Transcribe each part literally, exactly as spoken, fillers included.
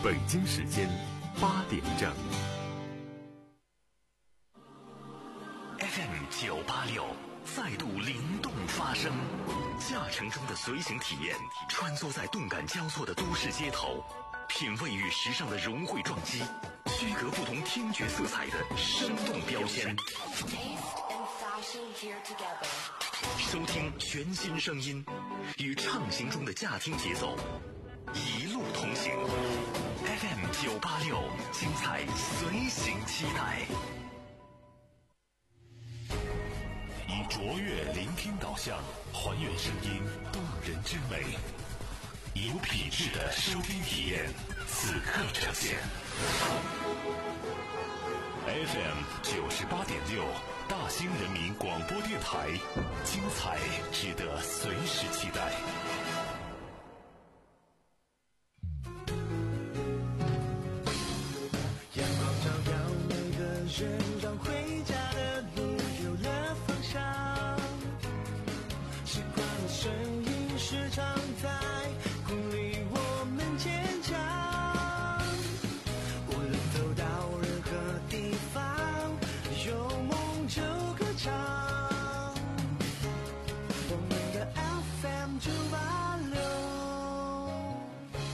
北京时间八点整。 F M 九八六再度灵动发声，驾乘中的随行体验，穿梭在动感交错的都市街头，品味与时尚的融汇撞击，区隔不同听觉色彩的生动标签。收听全新声音，与畅行中的驾听节奏，一路同行。F M 九八六，精彩随行期待。以卓越聆听导向，还原声音动人之美，有品质的收听体验，此刻呈现。F M 九十八点六，大兴人民广播电台，精彩值得随时期待。 阳光照耀每个人，让回家的路有了方向。时光的声音时常在鼓励我们坚强。无论走到任何地方，有梦就歌唱。我们的 F M 九八六。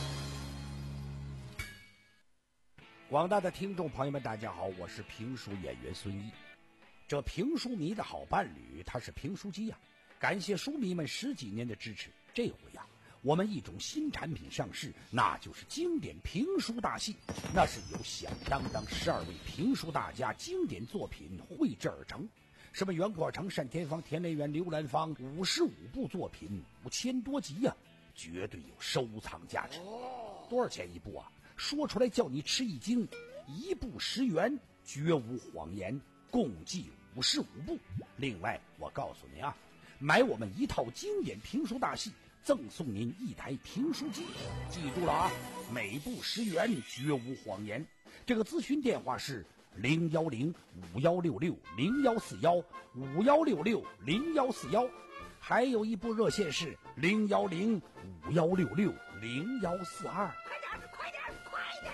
广大的听众朋友们，大家好，我是评书演员孙一。这评书迷的好伴侣，他是评书机呀、啊。感谢书迷们十几年的支持，这回呀、啊，我们一种新产品上市，那就是经典评书大戏。那是由响当当十二位评书大家经典作品绘制而成，什么袁阔成、单田芳、田连元、刘兰芳，五十五部作品，五千多集呀、啊，绝对有收藏价值。多少钱一部啊？说出来叫你吃一惊，一部十元，绝无谎言，共计五十五部。另外，我告诉你啊，买我们一套经典评书大戏，赠送您一台评书机。记住了啊，每部十元，绝无谎言。这个咨询电话是零幺零五幺六六零幺四幺五幺六六零幺四幺，还有一部热线是零幺零五幺六六零幺四二。快点，快点，快点！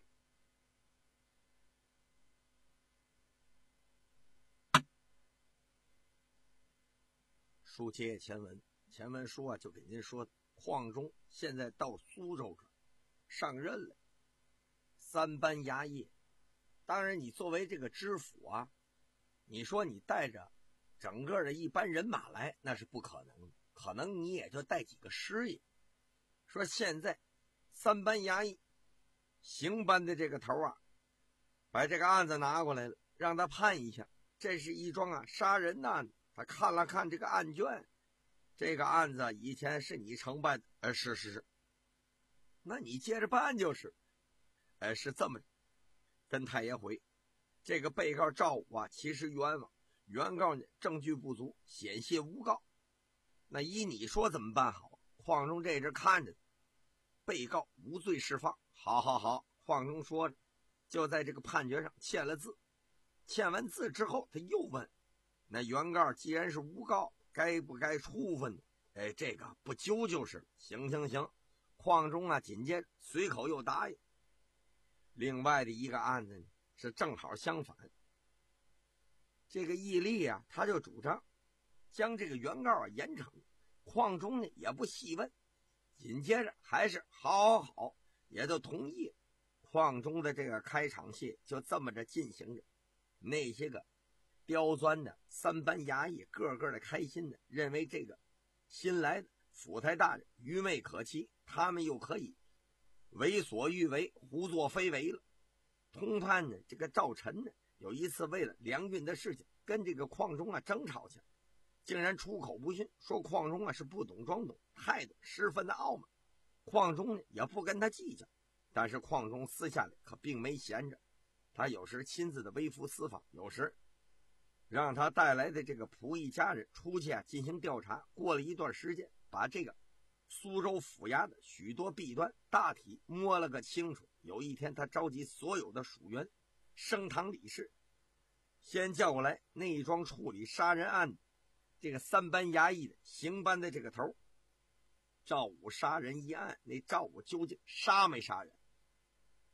书接前文，前文书啊就给您说，邝中现在到苏州这上任了，三班衙役。当然你作为这个知府啊，你说你带着整个的一班人马来，那是不可能的，可能你也就带几个师爷。说现在三班衙役刑班的这个头啊，把这个案子拿过来了，让他判一下，这是一桩啊杀人案。他看了看这个案卷，这个案子以前是你承办的，呃，是是是，那你接着办就是，呃，是这么跟太爷回，这个被告赵武啊，其实冤枉，原告呢证据不足，险些诬告，那依你说怎么办好？邝中这阵看着，被告无罪释放，好好好，邝中说着，就在这个判决上签了字，签完字之后，他又问。那原告既然是诬告，该不该处分呢？哎，这个不究就是行行行。邝中啊，紧接着随口又答应。另外的一个案子呢，是正好相反。这个义利啊，他就主张将这个原告啊严惩。邝中呢也不细问，紧接着还是好好好，也就同意了。邝中的这个开场戏就这么着进行着。那些个刁钻的三班衙役个个的开心的，认为这个新来的府台大人愚昧可欺，他们又可以为所欲为，胡作非为了。通判呢，这个赵晨呢，有一次为了粮运的事情跟这个邝中啊争吵去，竟然出口不逊，说邝中啊是不懂装懂，态度十分的傲慢。邝中呢也不跟他计较，但是邝中私下里可并没闲着，他有时亲自的微服私访，有时让他带来的这个仆役家人出去啊进行调查。过了一段时间，把这个苏州府衙的许多弊端大体摸了个清楚。有一天，他召集所有的属员升堂理事，先叫过来那一桩处理杀人案这个三班衙役的刑班的这个头。赵武杀人一案，那赵武究竟杀没杀人？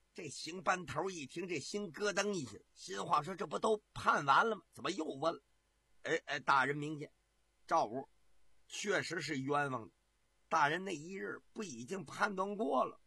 这邢班头一听，这心咯噔一下，心话说：“这不都判完了吗？怎么又问了？”哎哎，大人明鉴，赵武确实是冤枉的。大人那一日不已经判断过了？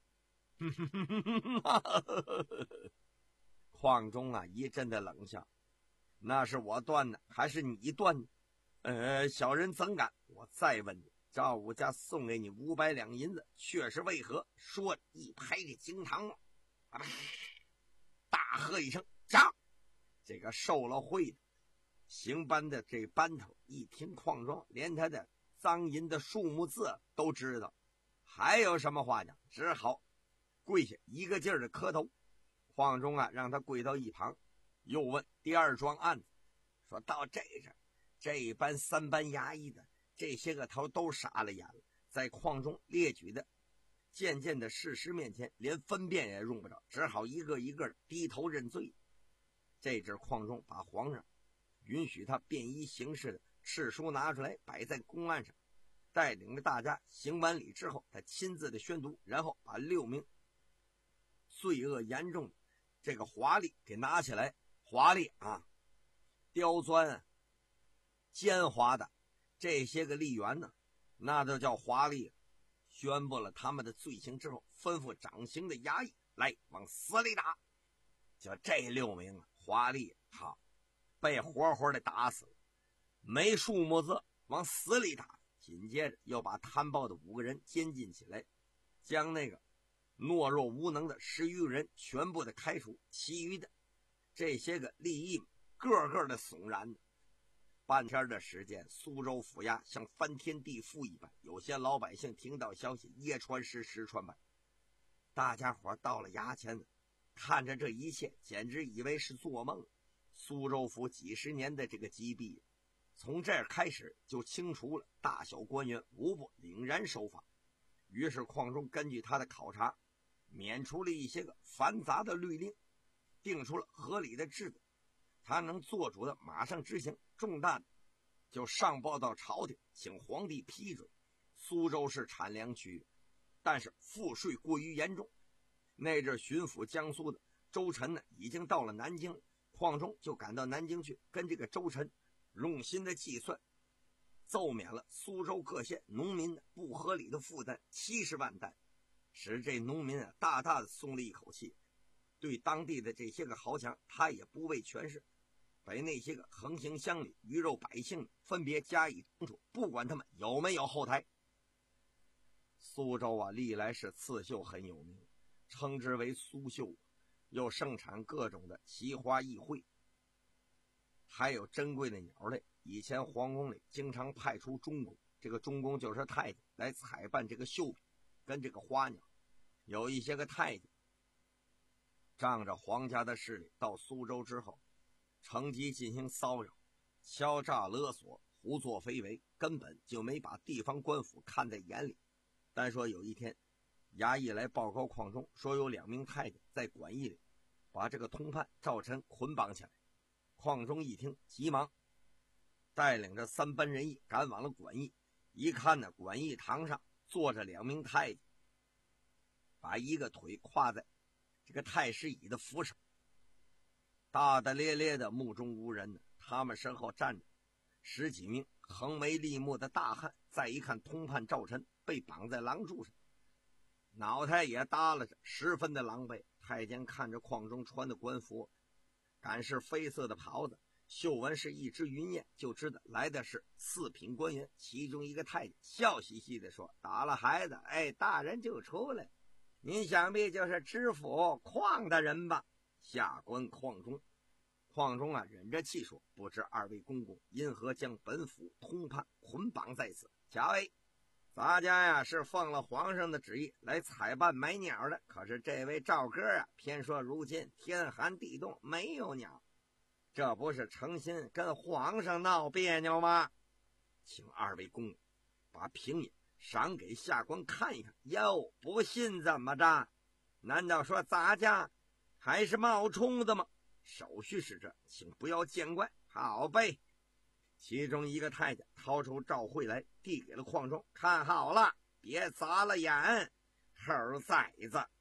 邝中啊，一阵的冷笑：“那是我断的，还是你断的？呃，小人怎敢？我再问你，赵武家送给你五百两银子，却是为何？”说一拍这惊堂木，大喝一声：“涨！”这个受了贿的邢班的这班头一听邝庄连他的赃银的数目字都知道，还有什么话讲？只好跪下一个劲儿的磕头。邝中啊，让他跪到一旁，又问第二桩案子，说到这这这班三班衙役的这些个头都傻了眼了，在邝中列举的渐渐的事实面前，连分辨也用不着，只好一个一个的低头认罪。这阵邝中把皇上允许他便衣行事的敕书拿出来摆在公案上，带领着大家行完礼之后，他亲自的宣读，然后把六名罪恶严重的这个华丽给拿起来，华丽啊，刁钻奸猾的这些个吏员呢，那就叫华丽了。宣布了他们的罪行之后，吩咐掌刑的衙役来往死里打。就这六名啊，华丽好被活活的打死了，没数目字往死里打。紧接着又把贪暴的五个人监禁起来，将那个懦弱无能的十余个人全部的开除，其余的这些个吏役个个的悚然的。半天的时间，苏州府衙像翻天地覆一般，有些老百姓听到消息，夜传十，十传百。大家伙到了衙前呢，看着这一切，简直以为是做梦。苏州府几十年的这个积弊，从这儿开始就清除了大小官员无不凛然守法。于是邝中根据他的考察，免除了一些个繁杂的律令，定出了合理的制度，他能做主的马上执行，重大的就上报到朝廷，请皇帝批准。苏州是产粮区，但是赋税过于严重。那阵巡抚江苏的周臣呢，已经到了南京了，邝中就赶到南京去，跟这个周臣用心的计算，奏免了苏州各县农民的不合理的负担七十万担，使这农民啊大大的松了一口气。对当地的这些个豪强，他也不畏权势，把那些个横行乡里鱼肉百姓分别加以惩处，不管他们有没有后台。苏州啊，历来是刺绣很有名，称之为苏绣，又盛产各种的奇花异卉，还有珍贵的鸟类。以前皇宫里经常派出中宫，这个中宫就是太监，来采办这个绣品跟这个花鸟。有一些个太监仗着皇家的势力到苏州之后，乘机进行骚扰、敲诈勒索、胡作非为，根本就没把地方官府看在眼里。单说有一天，衙役来报告邝中，说有两名太监在馆驿里把这个通判赵臣捆绑起来。邝中一听，急忙带领着三班人役赶往了馆驿。一看呢，馆驿堂上坐着两名太监，把一个腿跨在这个太师椅的扶手，大大咧咧的目中无人呢。他们身后站着十几名横眉立目的大汉。再一看，通判赵臣被绑在廊柱上，脑袋也耷拉着，十分的狼狈。太监看着邝中穿的官服，赶是绯色的袍子，绣纹是一只云雁，就知道来的是四品官员。其中一个太监笑嘻嘻地说：“打了孩子，哎，大人就出来，您想必就是知府邝大人吧？”下官邝中。邝中啊，忍着气说：“不知二位公公因何将本府通判捆绑在此？贾位，咱家呀是奉了皇上的旨意来采办买鸟的，可是这位赵哥啊，偏说如今天寒地冻，没有鸟，这不是诚心跟皇上闹别扭吗？请二位公公把平野赏给下官看一看。”哟，不信怎么着？难道说咱家还是冒充的吗？手续是这，请不要见怪。好呗。其中一个太监掏出照会来，递给了邝中，看好了，别砸了眼。猴崽子！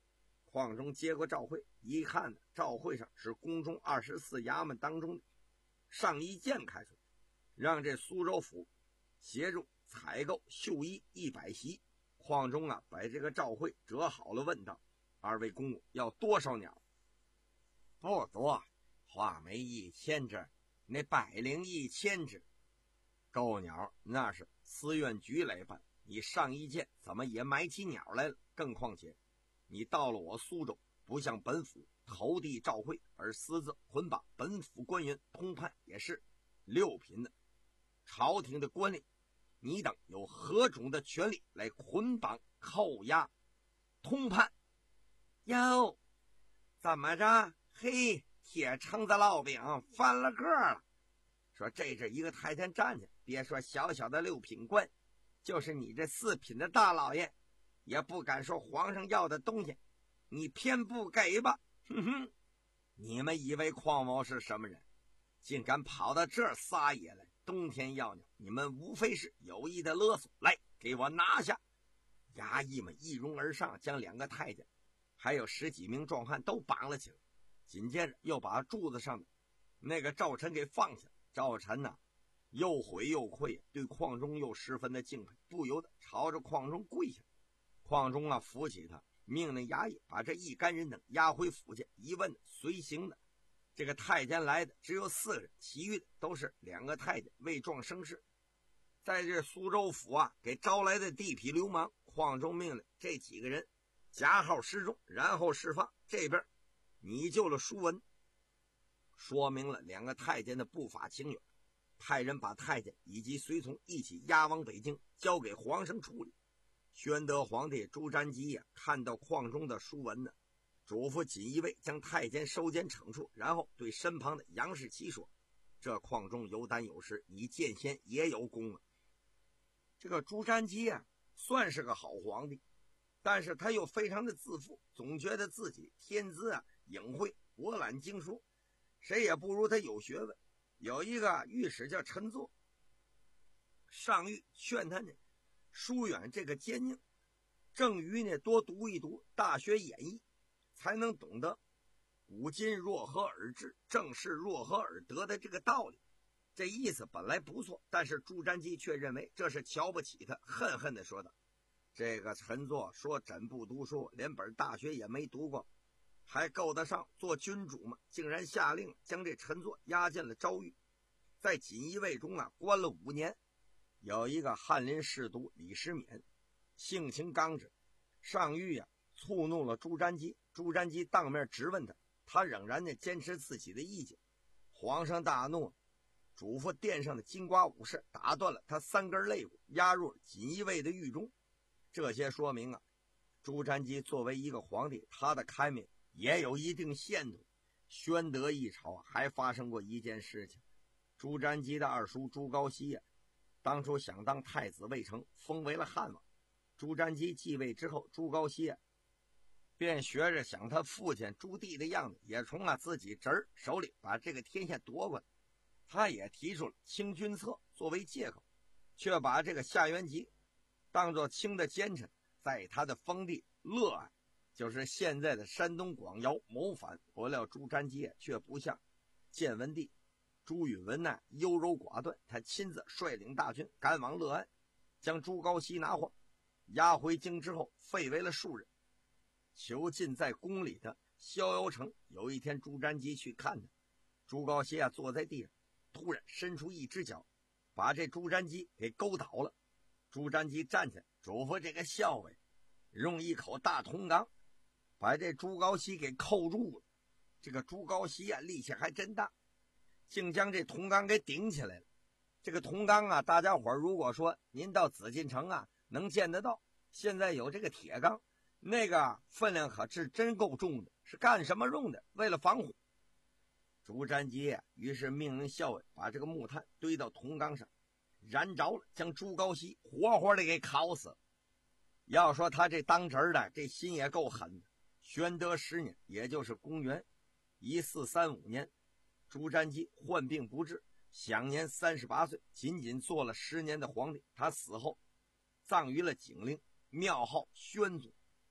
邝中接过诏会，一看呢，诏会上是宫中二十四衙门当中的上一监开出，让这苏州府协助采购绣衣一百袭。邝中啊，把这个诏会折好了，问道：“二位公公要多少鸟？”不多，画眉一千只，那百灵一千只。够鸟那是司院局来办，你上一届怎么也买起鸟来了？更况且你到了我苏州，不向本府投递诏会，而私自捆绑本府官员通判，也是六品的朝廷的官吏，你等有何种的权利来捆绑扣押通判？哟，怎么着？嘿，铁橙子烙饼翻了个了。说这是一个太监站起，别说小小的六品官，就是你这四品的大老爷也不敢说皇上要的东西，你偏不给吧？哼哼，你们以为邝某是什么人，竟敢跑到这儿撒野来？冬天要鸟，你们无非是有意的勒索，来给我拿下！衙役们一拥而上，将两个太监还有十几名壮汉都绑了起来，紧接着又把柱子上的那个赵臣给放下。赵臣呐，又悔又愧，对邝中又十分的敬佩，不由得朝着邝中跪下。邝中啊，扶起他，命令衙役把这一干人等押回府去。一问随行的这个太监来的只有四个人，其余的都是两个太监未壮生事。在这苏州府啊，给招来的地痞流氓，邝中命令这几个人加号示众，然后释放。这边你救了舒文，说明了两个太监的不法情缘，派人把太监以及随从一起押往北京，交给皇上处理。宣德皇帝朱瞻基呀、啊，看到邝中的书文呢，嘱咐锦衣卫将太监收监惩处，然后对身旁的杨士奇说：“这邝中有胆有识，你见先也有功啊。”这个朱瞻基啊，算是个好皇帝，但是他又非常的自负，总觉得自己天资啊颖慧，博览经书，谁也不如他有学问。有一个御史叫陈作，上谕劝他呢疏远这个奸佞，正于呢多读一读《大学演义》，才能懂得古今若何而治，正是若何而得的这个道理。这意思本来不错，但是朱瞻基却认为这是瞧不起他，恨恨地说道：“这个陈作说真不读书，连本大学也没读过，还够得上做君主吗？”竟然下令将这陈作押进了诏狱，在锦衣卫中啊关了五年。有一个翰林侍读李时勉，性情刚直，上谕啊触怒了朱瞻基。朱瞻基当面质问他，他仍然呢坚持自己的意见。皇上大怒，嘱咐殿上的金瓜武士打断了他三根肋骨，押入锦衣卫的狱中。这些说明啊，朱瞻基作为一个皇帝，他的开明也有一定限度。宣德一朝还发生过一件事情，朱瞻基的二叔朱高煦啊，当初想当太子未成，封为了汉王。朱瞻基继位之后，朱高煦啊便学着想他父亲朱棣的样子，也从啊自己侄儿手里把这个天下夺过来。他也提出了清君侧作为借口，却把这个夏元吉当作清的奸臣，在他的封地乐安，就是现在的山东广窑谋反。不料朱瞻基却不像建文帝朱允文那优柔寡断，他亲自率领大军赶往乐安，将朱高煦拿获，押回京之后废为了庶人，囚禁在宫里的逍遥城。有一天朱瞻基去看他，朱高煦啊坐在地上，突然伸出一只脚，把这朱瞻基给勾倒了。朱瞻基站起来，嘱咐这个校尉用一口大铜缸把这朱高煦给扣住了。这个朱高煦啊力气还真大，竟将这铜缸给顶起来了。这个铜缸啊，大家伙如果说您到紫禁城啊能见得到，现在有这个铁缸，那个分量可是真够重的，是干什么用的？为了防火。朱瞻基啊于是命令校尉把这个木炭堆到铜缸上，燃着了，将朱高煦活活的给烤死了。要说他这当侄儿的这心也够狠的。宣德十年，也就是公元一四三五年，朱瞻基患病不治，享年三十八岁，仅仅做了十年的皇帝。他死后葬于了景陵，庙号宣祖。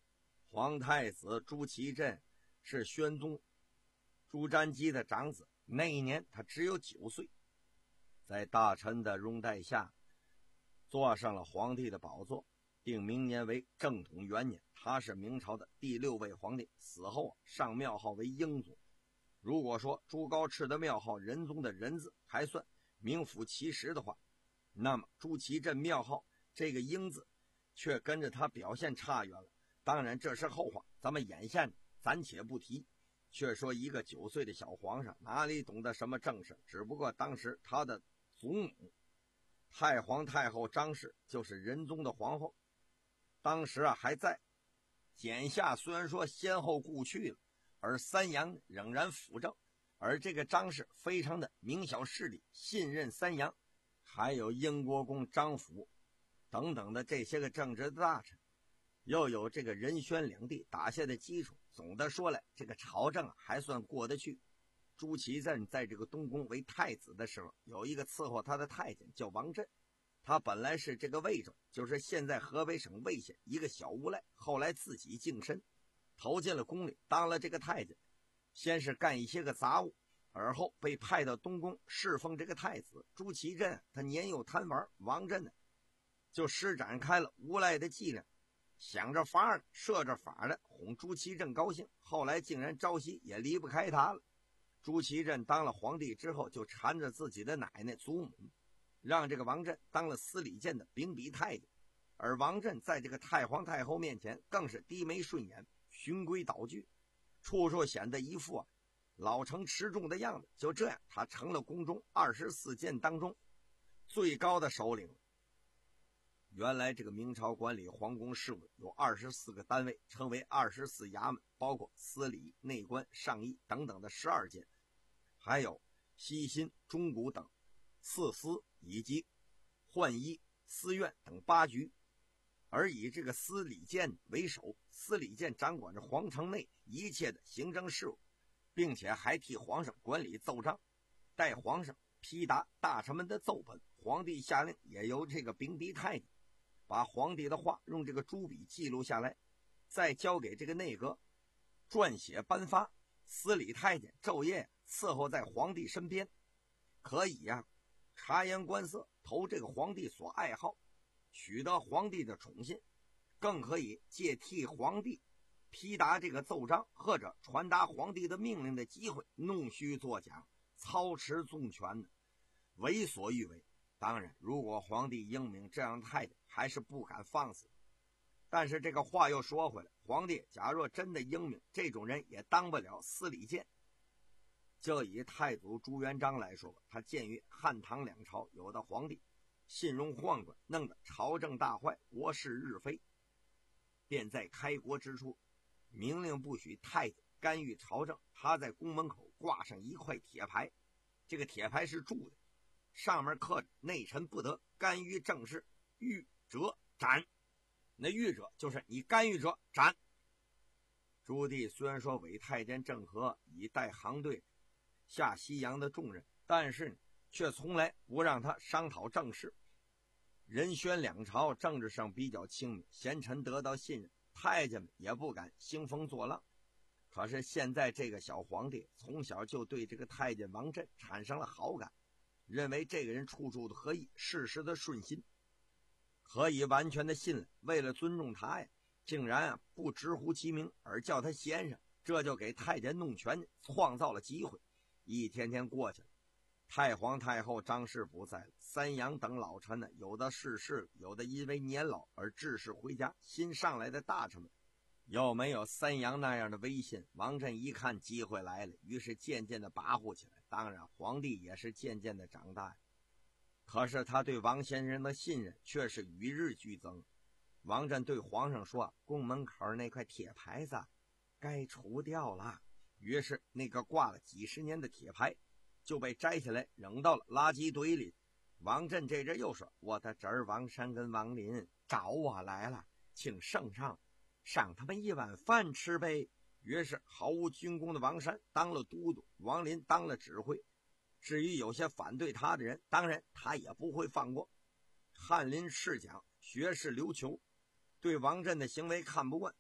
皇太子朱祁镇是宣宗朱瞻基的长子，那一年他只有九岁，在大臣的拥戴下坐上了皇帝的宝座，定明年为正统元年。他是明朝的第六位皇帝，死后上庙号为英宗。如果说朱高炽的庙号仁宗的仁字还算名副其实的话，那么朱祁镇庙号这个英字却跟着他表现差远了。当然这是后话，咱们眼下暂且不提。却说一个九岁的小皇上哪里懂得什么正事，只不过当时他的祖母太皇太后张氏就是仁宗的皇后，当时啊还在。简夏虽然说先后故去了，而三阳仍然辅政，而这个张氏非常的明晓事理，信任三阳，还有英国公张辅等等的这些个政治的大臣，又有这个仁宣两地打下的基础，总的说来这个朝政还算过得去。朱祁镇在这个东宫为太子的时候，有一个伺候他的太监叫王振，他本来是这个魏州，就是现在河北省魏县一个小无赖，后来自己净身投进了宫里当了这个太监，先是干一些个杂物，而后被派到东宫侍奉这个太子。朱祁镇他年幼贪玩，王振呢就施展开了无赖的伎俩，想着法儿设着法的哄朱祁镇高兴，后来竟然朝夕也离不开他了。朱祁镇当了皇帝之后，就缠着自己的奶奶祖母，让这个王振当了司礼监的秉笔太监，而王振在这个太皇太后面前更是低眉顺眼，循规蹈矩，处处显得一副啊老成持重的样子。就这样，他成了宫中二十四监当中最高的首领。原来这个明朝管理皇宫事务有二十四个单位，称为二十四衙门，包括司礼、内官、上议等等的十二监，还有西辛、中古等四司以及浣衣、司院等八局。而以这个司礼监为首，司礼监掌管着皇城内一切的行政事务，并且还替皇上管理奏章，代皇上批答大臣们的奏本。皇帝下令也由这个秉笔太监把皇帝的话用这个朱笔记录下来，再交给这个内阁撰写颁发。司礼太监昼夜伺候在皇帝身边，可以呀、啊、察言观色，投这个皇帝所爱好，取得皇帝的宠信，更可以借替皇帝批答这个奏章或者传达皇帝的命令的机会，弄虚作假，操持纵权的，为所欲为。当然如果皇帝英明，这样太监还是不敢放肆。但是这个话又说回来，皇帝假若真的英明，这种人也当不了司礼监。就以太祖朱元璋来说吧，他鉴于汉唐两朝有的皇帝信用宦官，弄得朝政大坏，国事日非，便在开国之初明令不许太监干预朝政。他在宫门口挂上一块铁牌，这个铁牌是铸的，上面刻着内臣不得干预政事，遇者斩。那遇者就是你干预者斩。朱棣虽然说委太监郑和以带航队下西洋的重任，但是却从来不让他商讨政事。仁宣两朝政治上比较清明，贤臣得到信任，太监们也不敢兴风作浪。可是现在这个小皇帝从小就对这个太监王振产生了好感，认为这个人处处的合意，事事的顺心，可以完全的信赖。为了尊重他呀，竟然啊不直呼其名，而叫他先生，这就给太监弄权创造了机会。一天天过去了，太皇太后张氏不在了，三阳等老臣呢，有的逝世，有的因为年老而致仕回家，新上来的大臣们又没有三阳那样的威信。王振一看机会来了，于是渐渐的跋扈起来。当然皇帝也是渐渐的长大，可是他对王先生的信任却是与日俱增。王振对皇上说，宫门口那块铁牌子该除掉了。于是那个挂了几十年的铁牌就被摘下来扔到了垃圾堆里。王振这阵又说，我的侄儿王山跟王林找我来了，请圣上赏他们一碗饭吃呗。于是毫无军功的王山当了都督，王林当了指挥。至于有些反对他的人，当然他也不会放过。翰林侍讲学士刘求对王振的行为看不惯，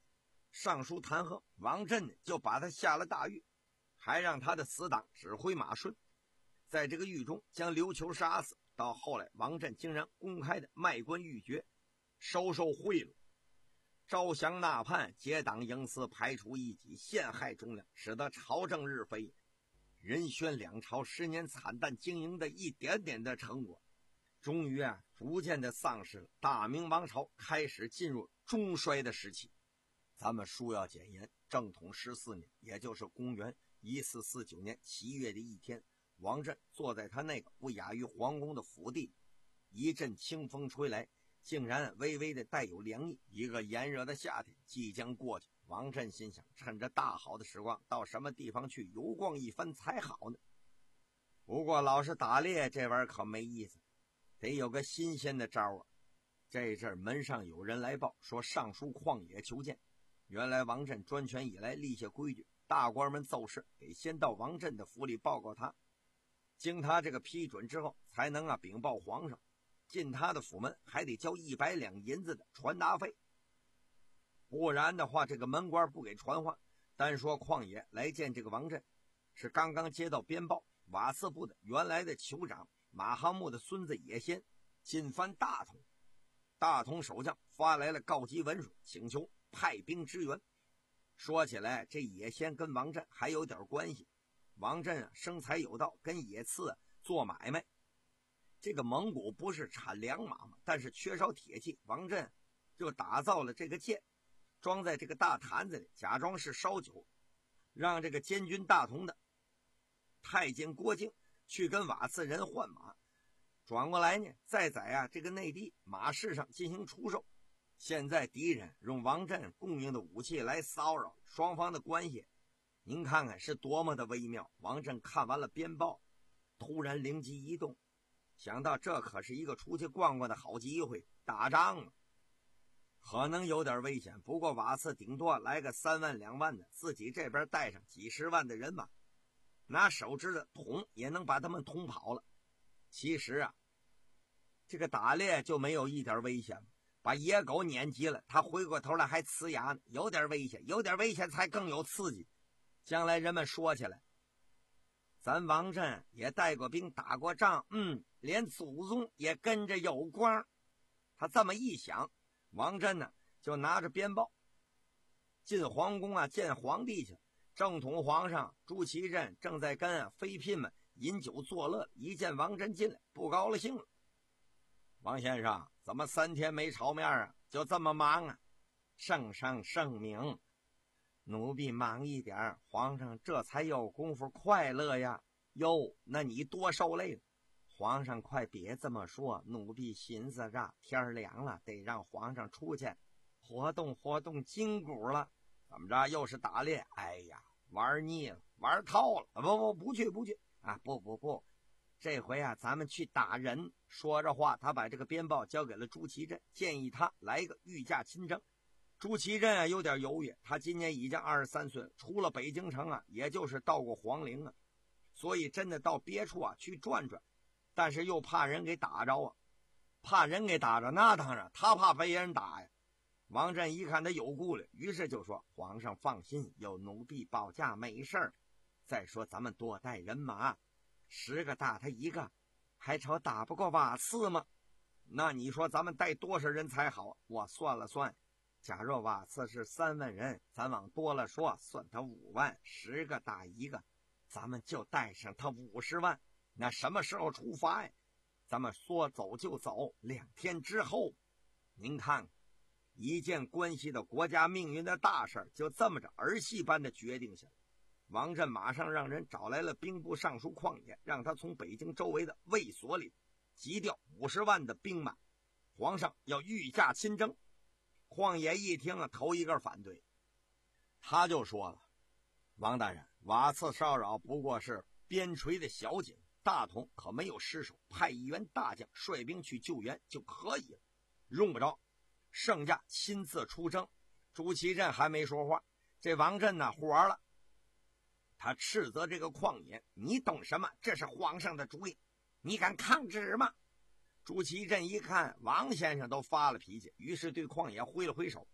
上书弹劾，王振呢就把他下了大狱，还让他的死党指挥马顺在这个狱中将刘球杀死。到后来，王振竟然公开的卖官鬻爵，收受贿赂，招降纳叛，结党营私，排除异己，陷害忠良，使得朝政日非。仁宣两朝十年惨淡经营的一点点的成果，终于啊逐渐的丧失了。大明王朝开始进入中衰的时期。咱们书要简言，正统十四年，也就是公元一四四九年七月的一天，王振坐在他那个不亚于皇宫的府邸，一阵清风吹来，竟然微微的带有凉意。一个炎热的夏天即将过去，王振心想，趁着大好的时光，到什么地方去游逛一番才好呢？不过老是打猎这玩意儿可没意思，得有个新鲜的招啊！这阵门上有人来报，说上书旷野求见。原来王振专权以来立下规矩，大官们奏事得先到王振的府里报告他，经他这个批准之后，才能啊禀报皇上。进他的府门还得交一百两银子的传达费，不然的话这个门官不给传话。单说旷野来见这个王振，是刚刚接到鞭报，瓦剌部的原来的酋长马哈木的孙子野先进犯大同，大同守将发来了告急文书，请求派兵支援。说起来这野先跟王振还有点关系，王振啊生财有道，跟野次、啊、做买卖。这个蒙古不是产粮马吗？但是缺少铁器，王振就打造了这个剑，装在这个大坛子里，假装是烧酒，让这个监军大同的太监郭靖去跟瓦剌人换马，转过来呢再在啊这个内地马市上进行出售。现在敌人用王振供应的武器来骚扰双方的关系，您看看是多么的微妙。王振看完了鞭报，突然灵机一动，想到这可是一个出去逛逛的好机会，打仗了可能有点危险，不过瓦剌顶多来个三万两万的，自己这边带上几十万的人马，拿手指的捅也能把他们捅跑了。其实啊这个打猎就没有一点危险，把野狗撵急了，他回过头来还呲牙呢，有点危险，有点危险才更有刺激。将来人们说起来，咱王振也带过兵打过仗，嗯，连祖宗也跟着有光。他这么一想，王振呢就拿着鞭报进皇宫啊见皇帝去。正统皇上朱祁镇正在跟啊妃嫔们饮酒作乐，一见王振进来不高兴了。王先生怎么三天没朝面啊？就这么忙啊？圣上圣明，奴婢忙一点，皇上这才有功夫快乐呀。哟，那你多受累了。皇上快别这么说，奴婢寻思着天凉了，得让皇上出去活动活动筋骨了。怎么着又是打猎？哎呀，玩腻了，玩套了。不不不去不去啊！不不不，这回啊咱们去打人。说着话，他把这个鞭报交给了朱祁镇，建议他来个御驾亲征。朱祁镇啊有点犹豫，他今年已经二十三岁了，除了北京城啊也就是到过皇陵啊，所以真的到别处啊去转转，但是又怕人给打着啊，怕人给打着，那当然他怕被人打呀。王振一看他有顾虑，于是就说，皇上放心，有奴婢保驾，没事儿。再说咱们多带人马，十个打他一个，还愁打不过瓦剌吗？那你说咱们带多少人才好？我算了算，假若瓦剌是三万人，咱往多了说，算他五万，十个打一个，咱们就带上他五十万。那什么时候出发呀？咱们说走就走，两天之后。您看，一件关系到国家命运的大事就这么着儿戏般的决定下来。王振马上让人找来了兵部尚书旷野，让他从北京周围的卫所里急调五十万的兵马，皇上要御驾亲征。旷野一听啊，头一个反对，他就说了，王大人，瓦剌骚扰不过是边陲的小景，大同可没有失守，派一员大将率兵去救援就可以了，用不着圣驾亲自出征。朱祁镇还没说话，这王振呢火了，他斥责这个旷野，你懂什么？这是皇上的主意，你敢抗旨吗？朱祁镇一看王先生都发了脾气，于是对旷野挥了挥手，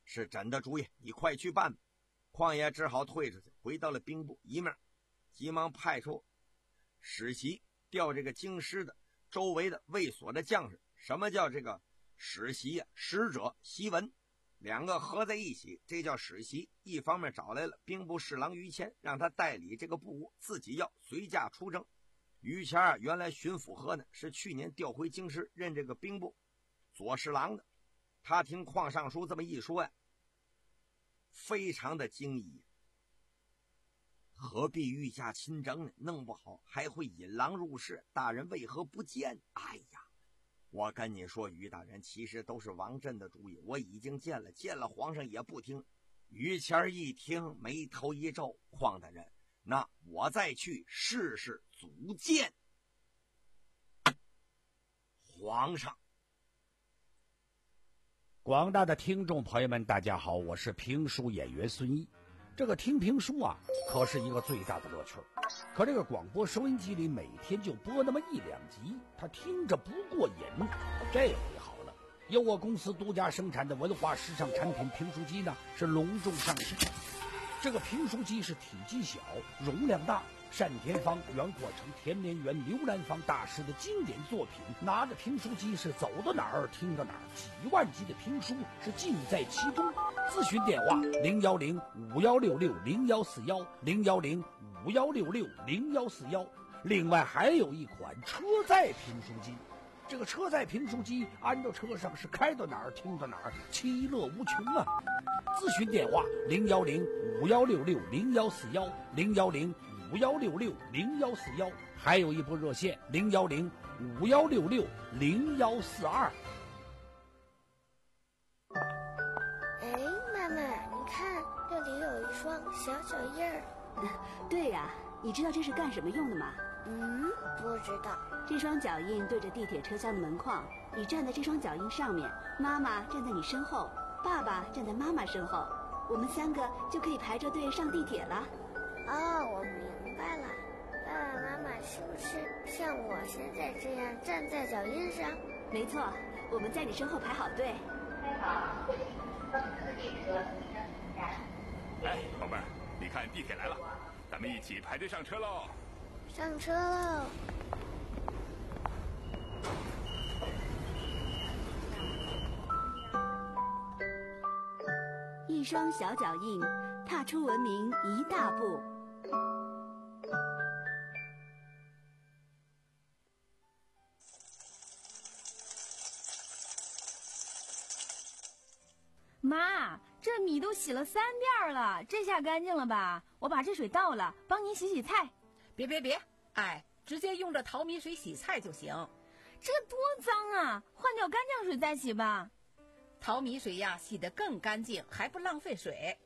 是朕的主意，你快去办吧。况爷只好退出去，回到了兵部一面，急忙派出使袭调这个京师的周围的卫所的将士。什么叫这个使袭啊？使者檄文，两个合在一起，这叫使袭。一方面找来了兵部侍郎于谦，让他代理这个部务，自己要随驾出征。于谦啊，原来巡抚河南，是去年调回京师任这个兵部左侍郎的。他听邝尚书这么一说呀，非常的惊异，何必御驾亲征呢？弄不好还会引狼入室，大人为何不见？哎呀，我跟你说，于大人，其实都是王振的主意，我已经见了，见了皇上也不听。于谦一听，眉头一皱，邝大人，那我再去试试组建。皇上。 广大的听众朋友们，大家好，我是评书演员孙一。这个听评书啊，可是一个最大的乐趣。可这个广播收音机里每天就播那么一两集，他听着不过瘾。这回好了，由我公司独家生产的文化时尚产品评书机呢，是隆重上市。这个评书机是体积小，容量大，单田芳、袁阔成、田连元、刘兰芳大师的经典作品。拿着评书机是走到哪儿听到哪儿，几万集的评书是尽在其中。咨询电话零幺零五幺六六零幺四幺零幺零五幺六六零幺四幺。另外还有一款车载评书机，这个车载评书机安到车上是开到哪儿听到哪儿，其乐无穷啊！咨询电话零幺零五幺六六零幺四幺零幺零五幺六六零幺四幺，还有一部热线零幺零五幺六六零幺四二。 哎，妈妈，你看这里有一双小脚印儿。 对呀、啊，你知道这是干什么用的吗？ 嗯，不知道。 这双脚印对着地铁车厢的门框，你站在这双脚印上面，妈妈站在你身后，爸爸站在妈妈身后，我们三个就可以排着队上地铁了。 哦，我明白了。爸爸妈妈是不是像我现在这样站在脚印上？ 没错，我们在你身后排好队。 开好，上车列车站。 哎，宝贝儿，你看地铁来了，咱们一起排队上车喽！ 上车喽！ 一双小脚印，踏出文明一大步。 妈，这米都洗了三遍了，这下干净了吧？我把这水倒了，帮您洗洗菜。 别别别，哎，直接用这淘米水洗菜就行。 这多脏啊，换掉干净水再洗吧。 淘米水呀，洗得更干净，还不浪费水。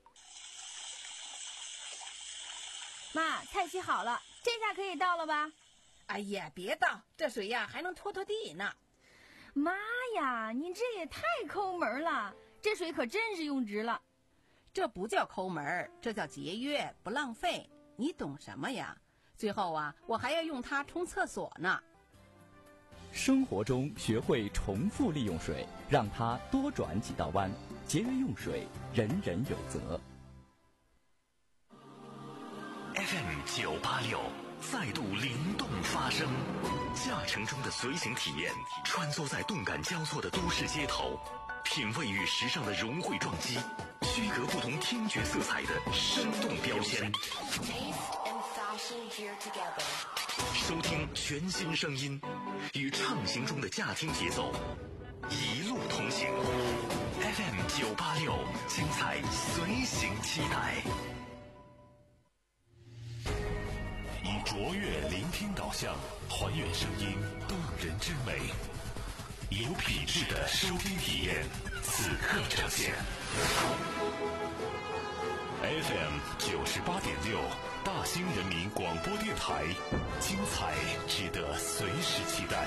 妈，菜洗好了，这下可以倒了吧？ 哎呀，别倒，这水呀还能拖拖地呢。 妈呀，您这也太抠门了，这水可真是用值了。 这不叫抠门，这叫节约，不浪费。你懂什么呀？最后啊，我还要用它冲厕所呢。 生活中学会重复利用水，让它多转几道弯，节约用水，人人有责。 F M 九八六再度灵动发声，驾乘中的随行体验，穿梭在动感交错的都市街头，品味与时尚的融汇撞击，区隔不同听觉色彩的生动标签。收听全新声音，与畅行中的驾听节奏一路同行。F M 九八六，精彩随行期待。以卓越聆听导向，还原声音动人之美，有品质的收听体验，此刻呈现。F M 九十八点六，大兴人民广播电台，精彩值得随时期待。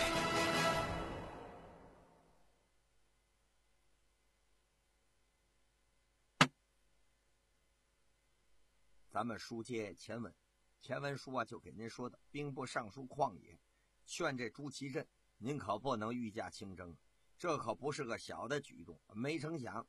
咱们书接前文，前文书啊就给您说的，兵部尚书邝野劝这朱祁镇，您可不能御驾亲征，这可不是个小的举动。没成想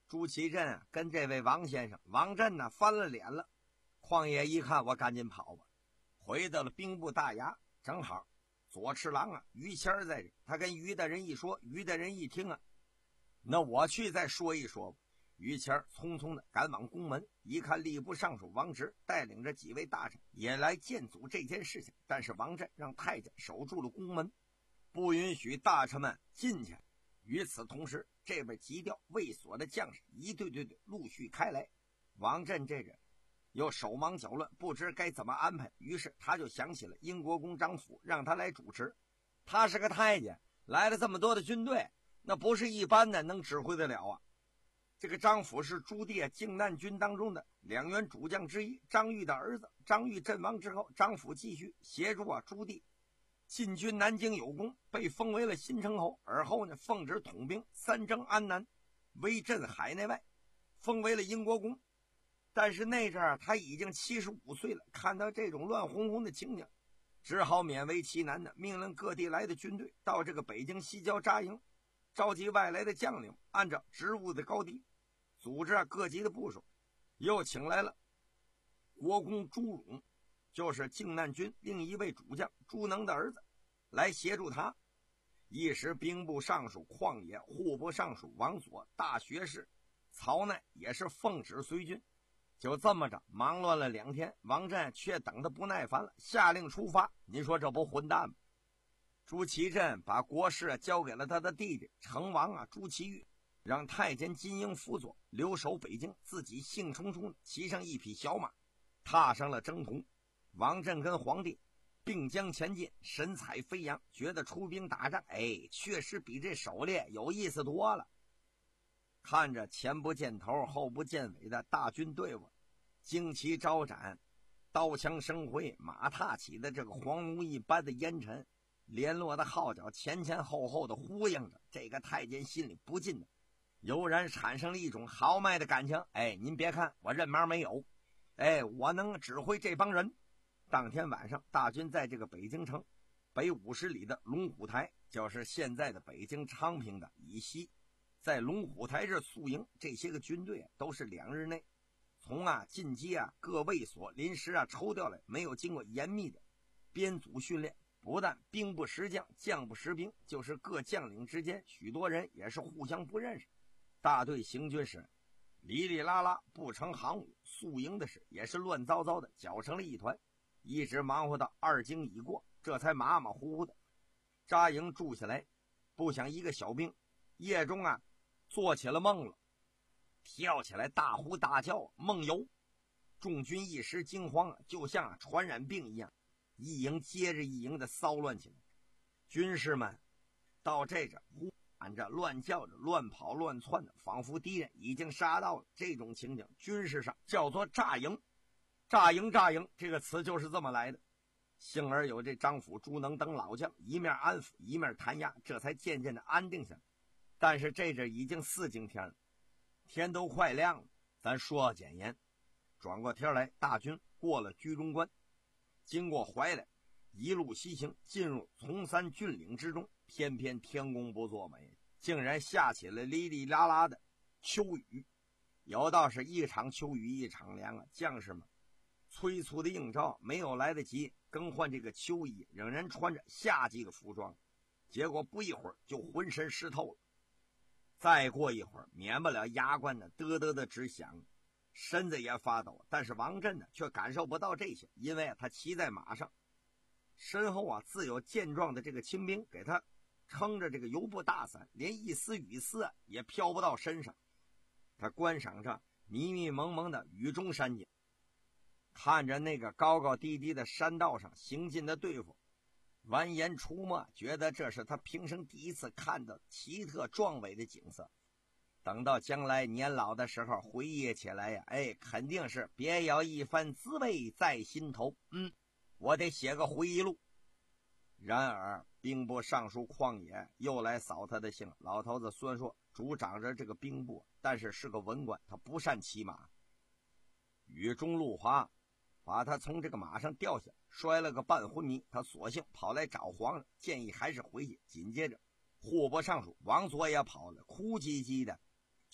朱祁镇啊跟这位王先生王震呢翻了脸了。旷野一看，我赶紧跑吧，回到了兵部大衙，正好左侍郎啊于谦在这，他跟于大人一说，于大人一听啊，那我去再说一说吧。于谦匆匆的赶往宫门，一看吏部尚书王直带领着几位大臣也来见阻这件事情，但是王震让太监守住了宫门，不允许大臣们进去。与此同时，这边急调卫所的将士一队队队陆续开来，王震这人又手忙脚乱，不知该怎么安排，于是他就想起了英国公张辅，让他来主持。他是个太监，来了这么多的军队，那不是一般的能指挥得了啊。这个张辅是朱棣靖难军当中的两员主将之一，张玉的儿子。张玉阵亡之后，张辅继续协助啊朱棣进军南京有功，被封为了新城侯。而后呢，奉旨统兵三征安南，威震海内外，封为了英国公。但是那阵儿他已经七十五岁了，看到这种乱哄哄的情景，只好勉为其难的命令各地来的军队到这个北京西郊扎营，召集外来的将领，按照职务的高低组织啊各级的部署，又请来了国公朱勇，就是靖难军另一位主将朱能的儿子，来协助他。一时兵部尚书旷野、户部尚书王佐、大学士曹鼐也是奉旨随军。就这么着忙乱了两天，王震却等得不耐烦了，下令出发。您说这不混蛋吗？朱祁镇把国事交给了他的弟弟成王啊朱祁钰，让太监金英辅佐，留守北京，自己兴冲冲的骑上一匹小马，踏上了征途。王震跟皇帝并将前进，神采飞扬，觉得出兵打仗，哎，确实比这狩猎有意思多了。看着前不见头后不见尾的大军队伍，旌旗招展，刀枪生辉，马踏起的这个黄龙一般的烟尘，联络的号角前前后后的呼应着，这个太监心里不禁的油然产生了一种豪迈的感情。哎，您别看我任毛没有，哎，我能指挥这帮人。当天晚上，大军在这个北京城北五十里的龙虎台，就是现在的北京昌平的以西，在龙虎台这宿营。这些个军队都是两日内从啊进击啊各卫所临时啊抽调来，没有经过严密的编组训练，不但兵不识将，将不识兵，就是各将领之间许多人也是互相不认识。大队行军时哩哩啦啦不成行伍，宿营的事也是乱糟糟的搅成了一团，一直忙活到二更已过，这才马马虎虎的扎营住下来。不想一个小兵夜中啊做起了梦了，跳起来大呼大叫，梦游。众军一时惊慌啊，就像、啊、传染病一样，一营接着一营的骚乱起来。军士们到这着呼喊着乱叫着乱跑乱窜的，仿佛敌人已经杀到了。这种情景军事上叫做炸营。炸营炸营这个词就是这么来的。幸而有这张辅、朱能等老将一面安抚一面弹压，这才渐渐的安定下来。但是这阵已经四更天了，天都快亮了。咱说简言，转过天来，大军过了居中关，经过怀来，一路西行，进入从三峻岭之中。偏偏天公不作美，竟然下起了哩哩啦啦的秋雨。有道是一场秋雨一场凉啊，将士们催促的应召，没有来得及更换这个秋衣，仍然穿着夏季的服装，结果不一会儿就浑身湿透了。再过一会儿，免不了牙关呢嘚嘚的直响，身子也发抖。但是王震呢却感受不到这些，因为他骑在马上，身后啊自有健壮的这个亲兵给他撑着这个油布大伞，连一丝雨丝、啊、也飘不到身上。他观赏着迷迷蒙蒙的雨中山景，看着那个高高低低的山道上行进的队伍，完颜出没，觉得这是他平生第一次看到奇特壮伟的景色。等到将来年老的时候回忆起来呀，哎，肯定是别有一番滋味在心头。嗯，我得写个回忆录。然而兵部尚书旷野又来扫他的兴。老头子虽然说主掌着这个兵部，但是是个文官，他不善骑马。雨中路滑，把他从这个马上掉下，摔了个半昏迷。他索性跑来找皇上，建议还是回去。紧接着户部尚书王佐也跑了，哭唧唧的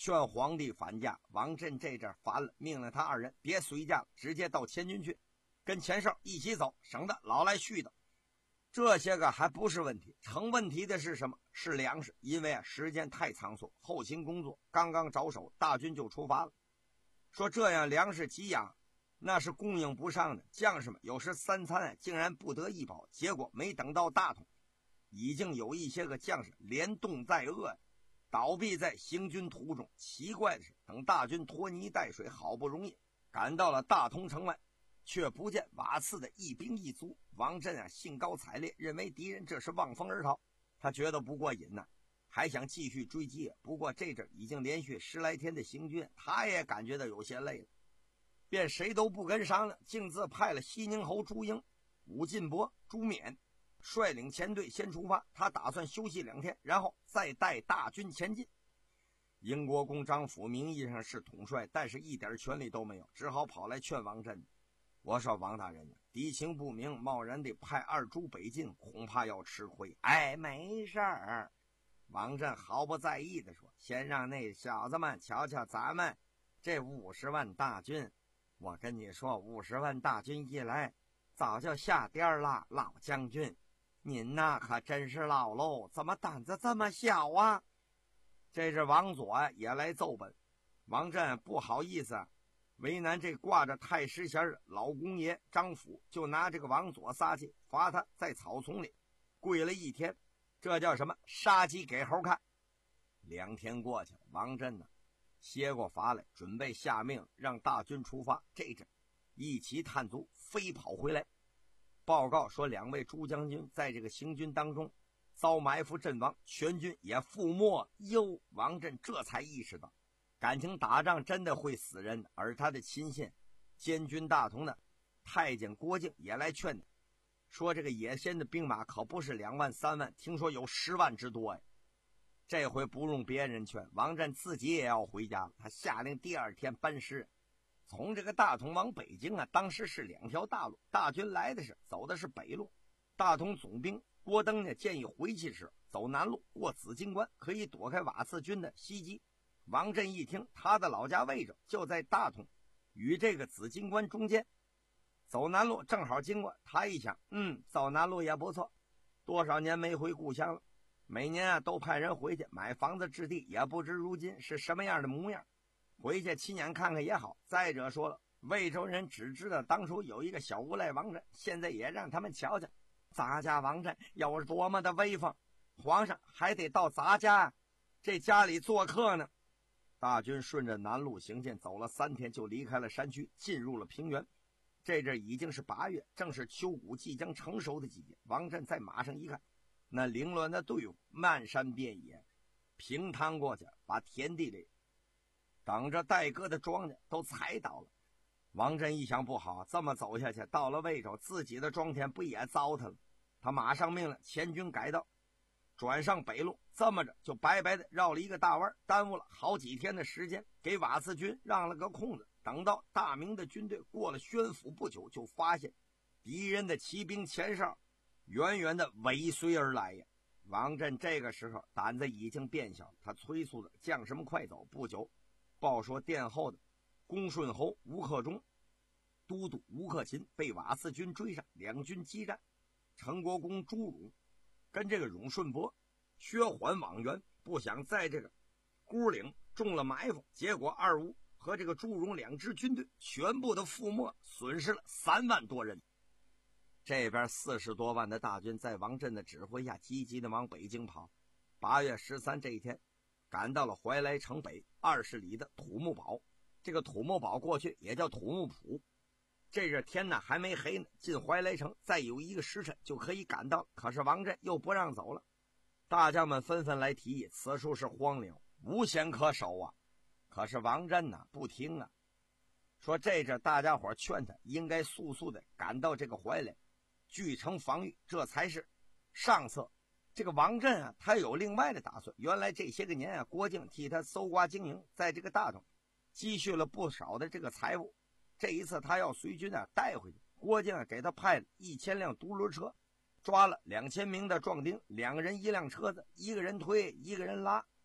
劝皇帝返家。王振这阵烦了，命令他二人别随驾了，直接到前军去，跟钱寿一起走，省得老来絮叨。这些个还不是问题，成问题的是什么？是粮食。因为啊时间太仓促，后勤工作刚刚着手，大军就出发了。说这样粮食给养那是供应不上的，将士们有时三餐啊竟然不得一饱。结果没等到大同，已经有一些个将士连冻带饿呀，倒闭在行军途中。奇怪的是，等大军拖泥带水，好不容易赶到了大同城外，却不见瓦剌的一兵一卒。王振啊兴高采烈，认为敌人这是望风而逃，他觉得不过瘾呢，还想继续追击。不过这阵已经连续十来天的行军，他也感觉到有些累了，便谁都不跟商量，径自派了西宁侯朱英、武进伯、朱冕率领前队先出发。他打算休息两天，然后再带大军前进。英国公张辅名义上是统帅，但是一点权力都没有，只好跑来劝王振。我说王大人，敌情不明，贸然地派二朱北进，恐怕要吃亏。哎，没事儿。王振毫不在意地说，先让那小子们瞧瞧咱们这五十万大军。我跟你说，五十万大军一来，早就下颠了。老将军，您呐可真是老喽，怎么胆子这么小啊？这是王佐也来奏本。王振不好意思为难这挂着太师衔的老公爷张辅，就拿这个王佐撒气，罚他在草丛里跪了一天。这叫什么？杀鸡给猴看。两天过去了，王振呢歇过乏来，准备下命让大军出发。这阵一骑探卒飞跑回来，报告说两位朱将军在这个行军当中遭埋伏阵亡，全军也覆没。哟，王振这才意识到，感情打仗真的会死人。而他的亲信监军大同的太监郭靖也来劝他，说这个野仙的兵马可不是两万三万，听说有十万之多呀。这回不用别人劝，王振自己也要回家了。他下令第二天班师，从这个大同往北京啊，当时是两条大路，大军来的是走的是北路。大同总兵郭登呢建议回去时走南路，过紫金关，可以躲开瓦剌军的袭击。王振一听，他的老家位置就在大同与这个紫金关中间，走南路正好经过。他一想，嗯，走南路也不错，多少年没回故乡了，每年啊都派人回去买房子置地，也不知如今是什么样的模样，回去亲眼看看也好。再者说了，魏州人只知道当初有一个小无赖王振，现在也让他们瞧瞧咱家王振有多么的威风，皇上还得到咱家这家里做客呢。大军顺着南路行进，走了三天就离开了山区，进入了平原。这阵已经是八月，正是秋谷即将成熟的季节。王振在马上一看，那凌乱的队伍漫山遍野，平摊过去，把田地里等着待割的庄稼都踩倒了。王振一想，不好，这么走下去，到了魏州，自己的庄田不也糟蹋了？他马上命令前军改道，转上北路，这么着就白白的绕了一个大弯，耽误了好几天的时间，给瓦剌军让了个空子。等到大明的军队过了宣府不久，就发现敌人的骑兵前哨远远的尾随而来呀。王振这个时候胆子已经变小，他催促的将士们快走。不久报说殿后的恭顺侯吴克忠、都督吴克勤被瓦剌军追上，两军激战。成国公朱荣跟这个荣顺伯薛缓往援，不想在这个孤岭中了埋伏，结果二吴和这个朱荣两支军队全部的覆没，损失了三万多人。这边四十多万的大军在王振的指挥下积极的往北京跑。八月十三这一天，赶到了怀来城北二十里的土木堡。这个土木堡过去也叫土木堡。这日天呢还没黑呢，进怀来城再有一个时辰就可以赶到。可是王振又不让走了，大将们纷纷来提议，此处是荒岭，无险可守啊。可是王振呢不听啊，说这阵大家伙劝他应该速速的赶到这个怀来，据城防御，这才是上策。这个王振啊，他有另外的打算。原来这些个年啊，郭靖替他搜刮经营，在这个大同积蓄了不少的这个财物。这一次他要随军啊带回去，郭靖啊给他派了一千辆独轮车，抓了两千名的壮丁，两个人一辆车子，一个人推，一个人拉。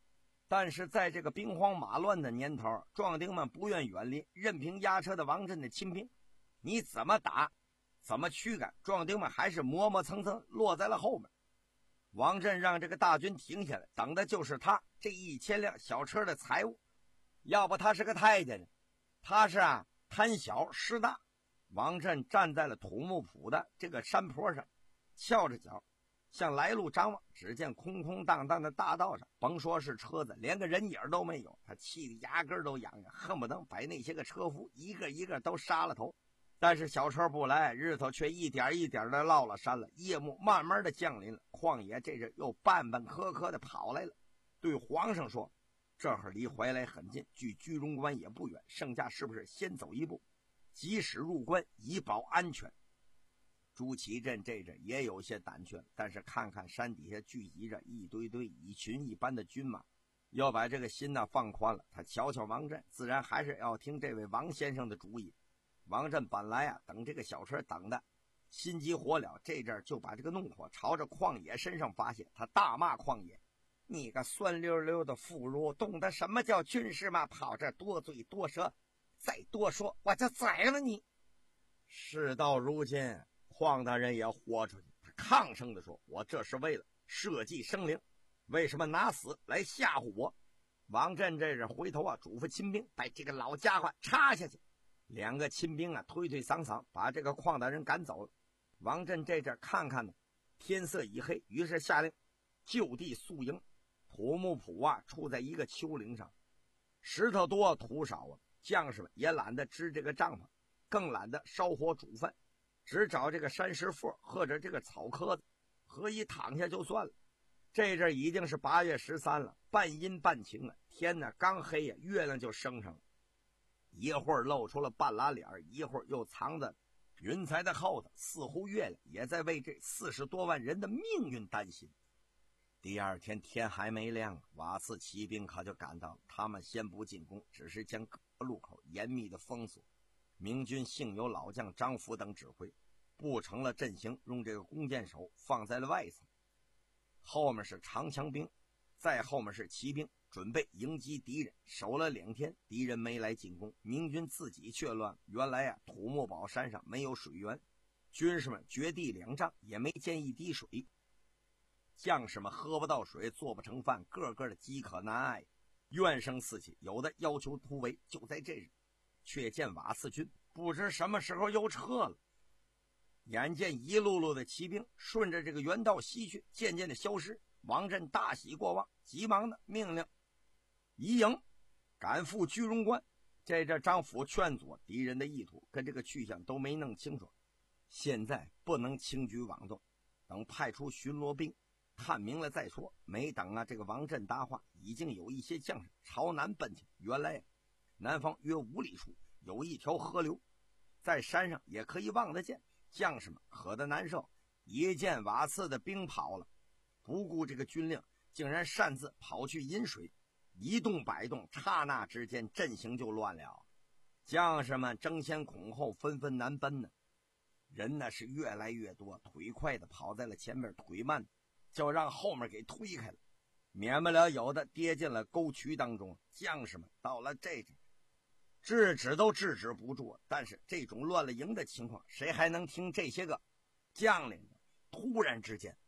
但是在这个兵荒马乱的年头，壮丁们不愿远离，任凭压车的王震的亲兵，你怎么打怎么驱赶，壮丁们还是磨磨蹭蹭落在了后面。王震让这个大军停下来，等的就是他这一千辆小车的财物。要不他是个太监呢，他是啊贪小失大。王震站在了土木堡的这个山坡上，翘着脚向来路张望，只见空空荡荡的大道上，甭说是车子，连个人影都没有。他气得牙根都痒痒，恨不得把那些个车夫一个一个都杀了头。但是小车不来，日头却一点一点的落了山了，夜幕慢慢的降临了。旷野这阵又半半磕磕的跑来了，对皇上说：“这会儿离怀来很近，距居荣关也不远，圣驾是不是先走一步，及时入关，以保安全？”朱祁镇这阵也有些胆怯，但是看看山底下聚集着一堆堆蚁群一般的军马，要把这个心呢放宽了。他瞧瞧王震，自然还是要听这位王先生的主意。王震本来啊等这个小车等的心急火燎，这阵就把这个怒火朝着旷野身上发泄。他大骂旷野：“你个酸溜溜的妇孺，懂得什么叫军事吗？跑这多嘴多舌，再多说我就宰了你！”事到如今，邝大人也豁出去，他抗声地说：“我这是为了社稷生灵，为什么拿死来吓唬我？”王震这人回头啊嘱咐亲兵把这个老家伙插下去。两个亲兵啊推推搡搡把这个邝大人赶走了。王震这阵看看呢，天色已黑，于是下令就地宿营。土木堡啊处在一个丘陵上，石头多土少啊，将士们也懒得支这个帐篷，更懒得烧火煮饭，只找这个山石缝或者这个草棵子何以躺下就算了。这阵已经是八月十三了，半阴半晴啊，天呢刚黑呀，月亮就升上了，一会儿露出了半拉脸，一会儿又藏在云彩的后头，似乎月亮也在为这四十多万人的命运担心。第二天天还没亮，瓦剌骑兵可就赶到了。他们先不进攻，只是将各个路口严密的封锁。明军幸有老将张福等指挥，布成了阵型，用这个弓箭手放在了外层。后面是长枪兵，再后面是骑兵，准备迎击敌人。守了两天，敌人没来进攻，明军自己却乱。原来啊，土木堡山上没有水源，军士们掘地两丈也没见一滴水，将士们喝不到水，做不成饭，个个的饥渴难挨，怨声四起，有的要求突围。就在这日，却见瓦剌军不知什么时候又撤了。眼见一路路的骑兵顺着这个原道西去，渐渐的消失，王震大喜过望，急忙的命令移营赶赴居荣关。这这张府劝阻敌人的意图跟这个去向都没弄清楚，现在不能轻举妄动，等派出巡逻兵探明了再说。没等啊这个王震答话，已经有一些将士朝南奔去。原来南方约五里处有一条河流，在山上也可以望得见。将士们渴得难受，一见瓦剌的兵跑了，不顾这个军令，竟然擅自跑去饮水，一动摆动，刹那之间阵型就乱了。将士们争先恐后，纷纷南奔呢。人呢是越来越多，腿快的跑在了前面，腿慢的就让后面给推开了，免不了有的跌进了沟渠当中。将士们到了这阵制止都制止不住，但是这种乱了营的情况，谁还能听这些个将领呢？突然之间，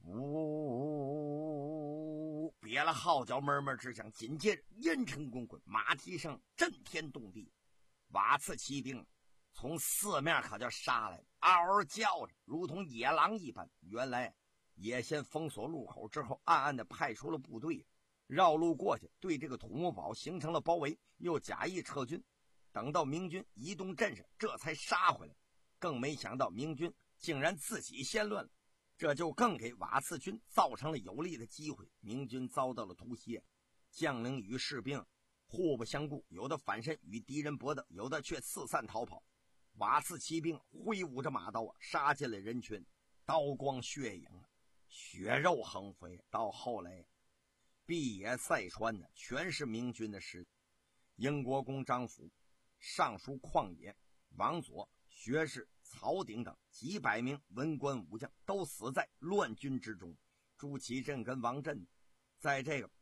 呜，别了号角闷闷之响，紧接着烟尘滚滚，马蹄声震天动地。瓦剌骑兵从四面可就杀来了，嗷嗷叫着，如同野狼一般。原来也先封锁路口之后，暗暗的派出了部队绕路过去，对这个土木堡形成了包围，又假意撤军。等到明军移动阵势，这才杀回来。更没想到明军竟然自己先乱了，这就更给瓦剌军造成了有利的机会。明军遭到了突袭，将领与士兵互不相顾，有的反身与敌人搏斗，有的却四散逃跑。瓦剌骑兵挥舞着马刀啊，杀进了人群，刀光血影啊，血肉横飞。到后来毕野塞川呢，全是明军的尸体。英国公张辅、尚书旷野、王佐、学士曹鼎等几百名文官武将都死在乱军之中。朱祁镇跟王震在这个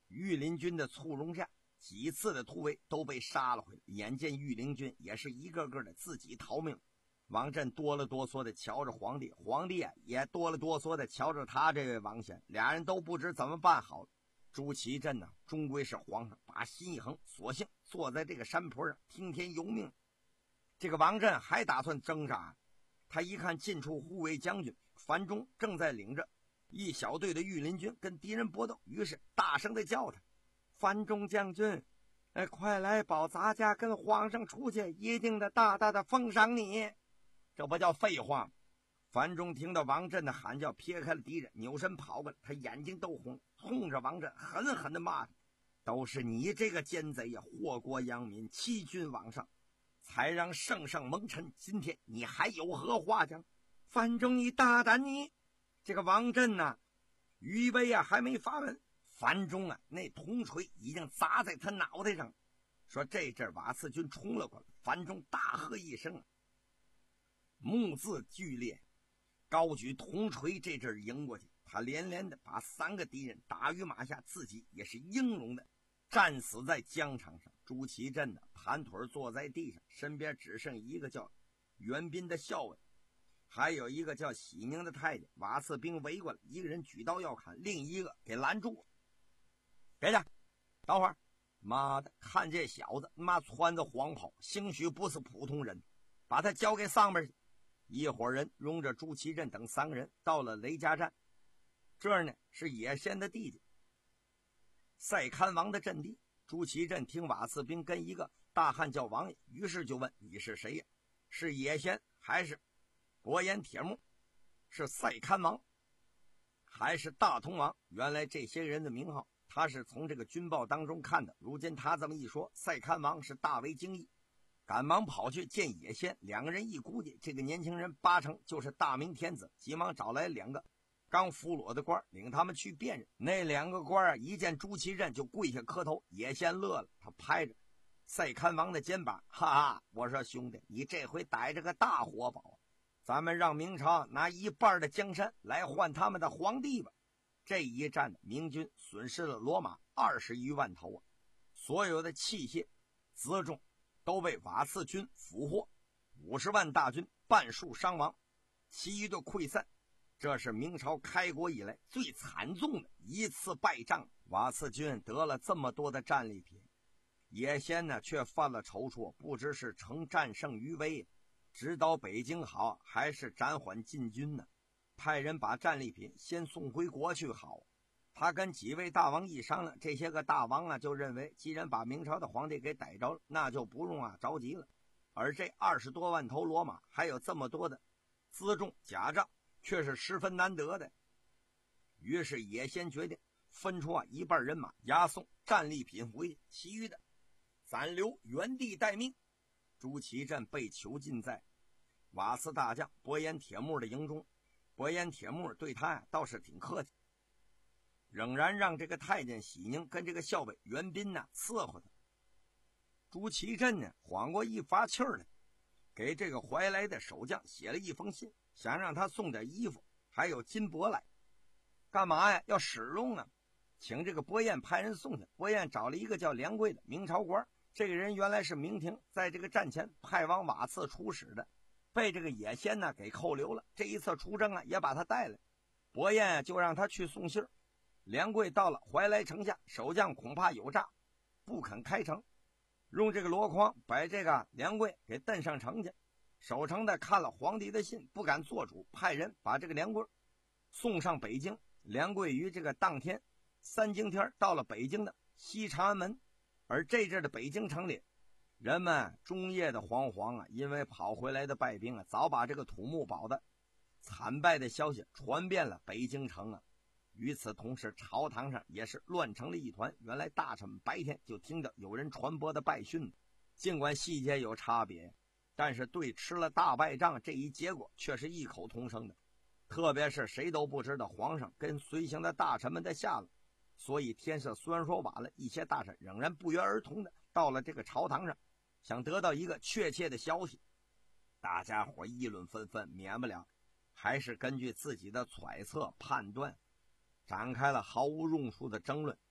御林军的簇拥下，几次的突围都被杀了回来。眼见御林军也是一个个的自己逃命，王振哆了哆嗦的瞧着皇帝，皇帝啊也哆了哆嗦的瞧着他这位王贤，俩人都不知怎么办好了。朱祁镇呢，终归是皇上，把心一横，索性坐在这个山坡上听天由命。这个王振还打算挣扎，他一看近处护卫将军樊中正在领着一小队的御林军跟敌人搏斗，于是大声的叫他：樊中将军，哎，快来保咱家跟皇上出去，一定的大大的封赏你。这不叫废话吗？樊中听到王振的喊叫，撇开了敌人，扭身跑过来，他眼睛都红，冲着王振狠狠的骂他：都是你这个奸贼呀，祸国殃民，欺君罔上，才让圣上蒙尘，今天你还有何话讲？樊中你大胆你！这个王振呐、啊，余威啊还没发问，樊中啊那铜锤已经砸在他脑袋上。说这阵瓦剌军冲了过来，樊中大喝一声，目字剧烈，高举铜锤，这阵迎过去，他连连的把三个敌人打于马下，自己也是英勇的战死在疆场上。朱祁镇呢，盘腿坐在地上，身边只剩一个叫袁彬的校尉，还有一个叫喜宁的太监。瓦剌兵围过来，一个人举刀要砍，另一个给拦住了。别介，等会儿！妈的，看这小子妈穿着黄袍，兴许不是普通人，把他交给上面去。一伙人拥着朱祁镇等三个人到了雷家寨，这儿呢是野先的弟弟赛堪王的阵地。朱祁镇听瓦剌兵跟一个大汉叫王爷，于是就问：你是谁呀？是野先还是伯颜铁木？是赛堪王还是大同王？原来这些人的名号他是从这个军报当中看的。如今他这么一说，赛堪王是大为惊异，赶忙跑去见野先。两个人一估计，这个年轻人八成就是大明天子，急忙找来两个刚俘虏的官，领他们去辨认。那两个官啊，一见朱祁镇就跪下磕头。野先乐了，他拍着赛堪王的肩膀：哈哈，我说兄弟，你这回逮着个大活宝，咱们让明朝拿一半的江山来换他们的皇帝吧。这一战，明军损失了骡马二十余万头啊，所有的器械辎重都被瓦剌军俘获，五十万大军半数伤亡，其余的溃散。这是明朝开国以来最惨重的一次败仗。瓦剌军得了这么多的战利品，野先呢却犯了踌躇，不知是乘战胜余威直捣北京好，还是暂缓进军呢？派人把战利品先送回国去好。他跟几位大王一商量，这些个大王啊就认为，既然把明朝的皇帝给逮着了，那就不用啊着急了。而这二十多万头骡马，还有这么多的辎重甲仗，却是十分难得的。于是野先决定分出啊一半人马押送战利品回去，其余的暂留原地待命。朱祁镇被囚禁在瓦剌大将伯颜铁木的营中，伯颜铁木对他呀倒是挺客气，仍然让这个太监喜宁跟这个校尉袁彬呢伺候他。朱祁镇呢缓过一发气儿来，给这个怀来的守将写了一封信，想让他送点衣服还有金帛来。干嘛呀？要使用啊，请这个伯颜派人送去。伯颜找了一个叫梁贵的明朝官，这个人原来是明廷在这个战前派往瓦剌出使的，被这个野先呢给扣留了。这一次出征啊也把他带来，伯颜就让他去送信。梁贵到了怀来城下，守将恐怕有诈，不肯开城，用这个箩筐把这个梁贵给蹬上城去。守城的看了皇帝的信，不敢做主，派人把这个梁贵送上北京。梁贵于这个当天三更天到了北京的西长安门。而这阵的北京城里，人们终夜的惶惶啊，因为跑回来的败兵啊，早把这个土木堡的惨败的消息传遍了北京城啊。与此同时，朝堂上也是乱成了一团。原来大臣们白天就听到有人传播的败讯，尽管细节有差别，但是对吃了大败仗这一结果却是异口同声的。特别是谁都不知道皇上跟随行的大臣们的下落，所以天色虽然说晚了，一些大臣仍然不约而同的到了这个朝堂上，想得到一个确切的消息。大家伙议论纷纷，免不了还是根据自己的揣测判断，展开了毫无用处的争论。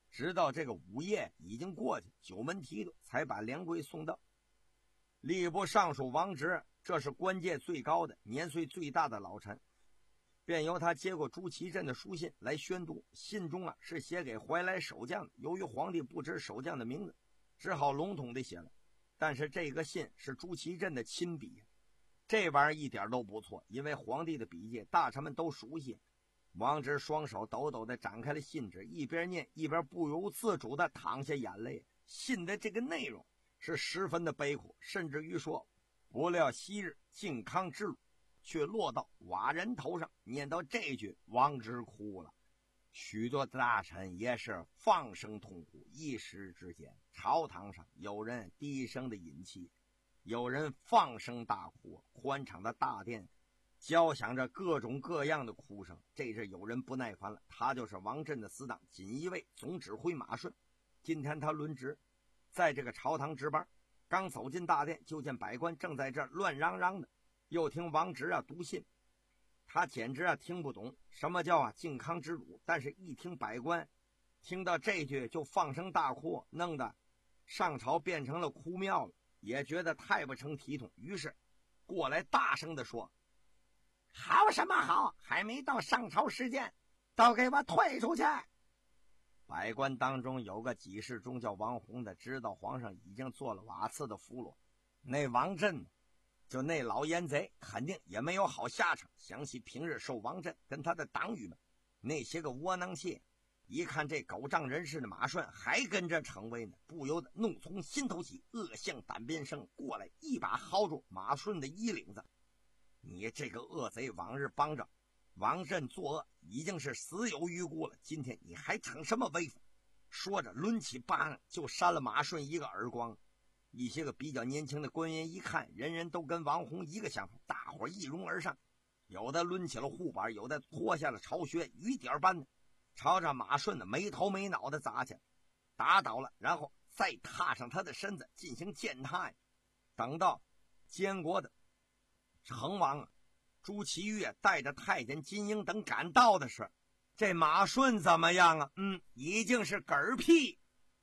直到这个午夜已经过去，九门提督才把梁贵送到。吏部尚书王直，这是官阶最高的、年岁最大的老臣，便由他接过朱祁镇的书信来宣读。信中啊是写给怀来守将的，由于皇帝不知守将的名字，只好笼统地写了。但是这个信是朱祁镇的亲笔，这玩意儿一点都不错，因为皇帝的笔迹大臣们都熟悉。王直双手抖抖地展开了信纸，一边念一边不由自主地淌下眼泪。信的这个内容是十分的悲苦，甚至于说不料昔日靖康之辱却落到寡人头上。念到这句，王直哭了。许多大臣也是放声痛哭。一时之间，朝堂上有人低声的饮泣，有人放声大哭，宽敞的大殿交响着各种各样的哭声。这是有人不耐烦了，他就是王震的死党锦衣卫总指挥马顺。今天他轮值，在这个朝堂值班，刚走进大殿，就见百官正在这乱嚷嚷的，又听王直啊读信，他简直啊听不懂什么叫啊靖康之辱，但是一听百官听到这句就放声大哭，弄得上朝变成了哭庙了，也觉得太不成体统，于是过来大声地说：好什么好，还没到上朝时间，都给我退出去！百官当中有个给事中叫王弘的，知道皇上已经做了瓦剌的俘虏，那王震就那老奸贼肯定也没有好下场。想起平日受王震跟他的党羽们那些个窝囊气，一看这狗仗人势的马顺还跟着逞威呢，不由得怒从心头起，恶向胆边生，过来一把薅住马顺的衣领子。你这个恶贼，往日帮着王震作恶已经是死有余辜了，今天你还逞什么威风？说着抡起巴掌就扇了马顺一个耳光。一些个比较年轻的官员一看，人人都跟王弘一个想法，大伙一拥而上，有的抡起了护板，有的脱下了朝靴，雨点般的朝着马顺的没头没脑的砸去，打倒了，然后再踏上他的身子进行践踏。等到监国的成王啊朱祁钰带着太监金英等赶到的时，这马顺怎么样啊？嗯，已经是嗝屁。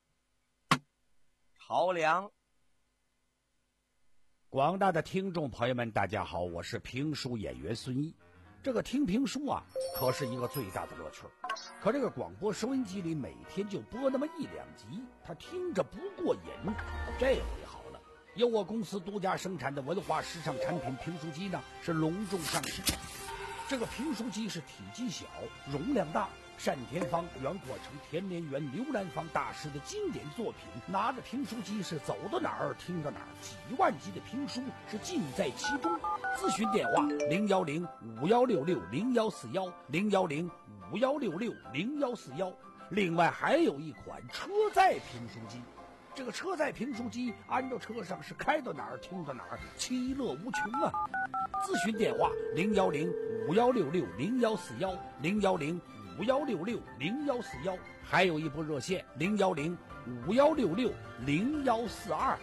朝梁。 广大的听众朋友们，大家好，我是评书演员孙一。这个听评书啊，可是一个最大的乐趣。可这个广播收音机里每天就播那么一两集，他听着不过瘾。这回好了，由我公司独家生产的文化时尚产品评书机呢，是隆重上市。这个评书机是体积小，容量大，单田芳、袁阔成、田连元、刘兰芳大师的经典作品，拿着评书机是走到哪儿听到哪儿，几万集的评书是尽在其中。咨询电话零幺零五幺六六零幺四幺零幺零五幺六六零幺四幺。另外还有一款车载评书机，这个车载评书机安到车上是开到哪儿听到哪儿，其乐无穷啊！咨询电话零幺零五幺六六零幺四幺零幺零五幺六六零幺四幺，还有一部热线零幺零五幺六六零幺四二。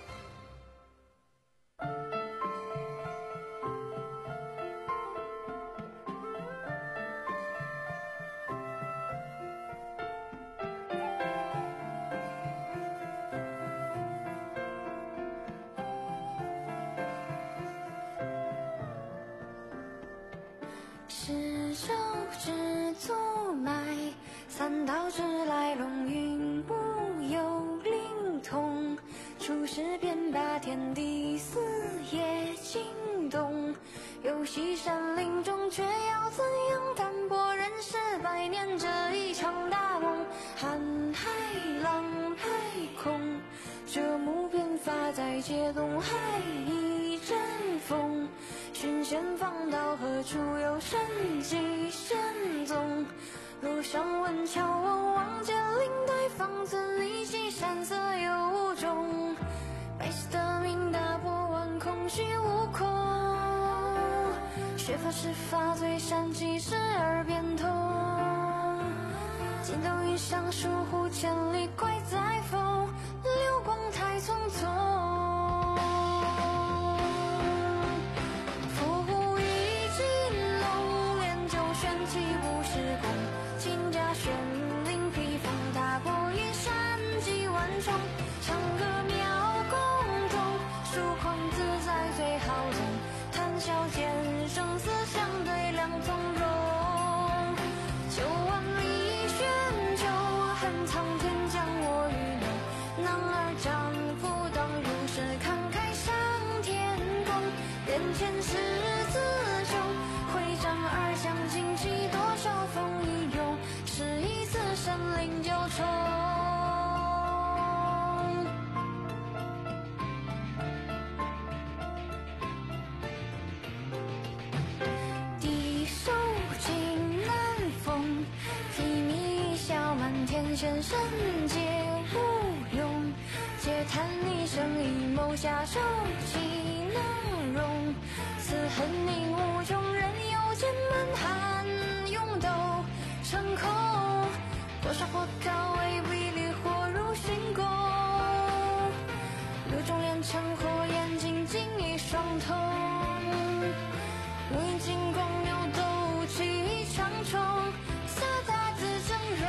十手知足迈，三道之来龙云无有灵通。出世遍把天地，四野惊动。游戏山林中，却要怎样淡泊人世百年这一场大梦？瀚海浪海空，这木鞭发在解东海一阵风。寻仙访到何处有神迹仙踪？路上问桥望望见林黛方寸立起山色有无中。白皙的明大波纹空虚无空，学法是法最善即是耳边痛。筋斗云上疏忽千里怪在风，流光太匆匆。玄气不是功，金甲玄灵披风大波一前十字胸，挥掌而向荆棘，多少风一涌，是一次神灵九重。低手尽南风，提米笑满天仙神皆无用，嗟叹一生一谋下手岂能容，此恨凝无穷，人有剑满寒涌斗成空，多少火高为威力，火如熏宫，炉中炼成火焰，精进一双瞳，无影金光扭斗气长虫，驷马自峥嵘，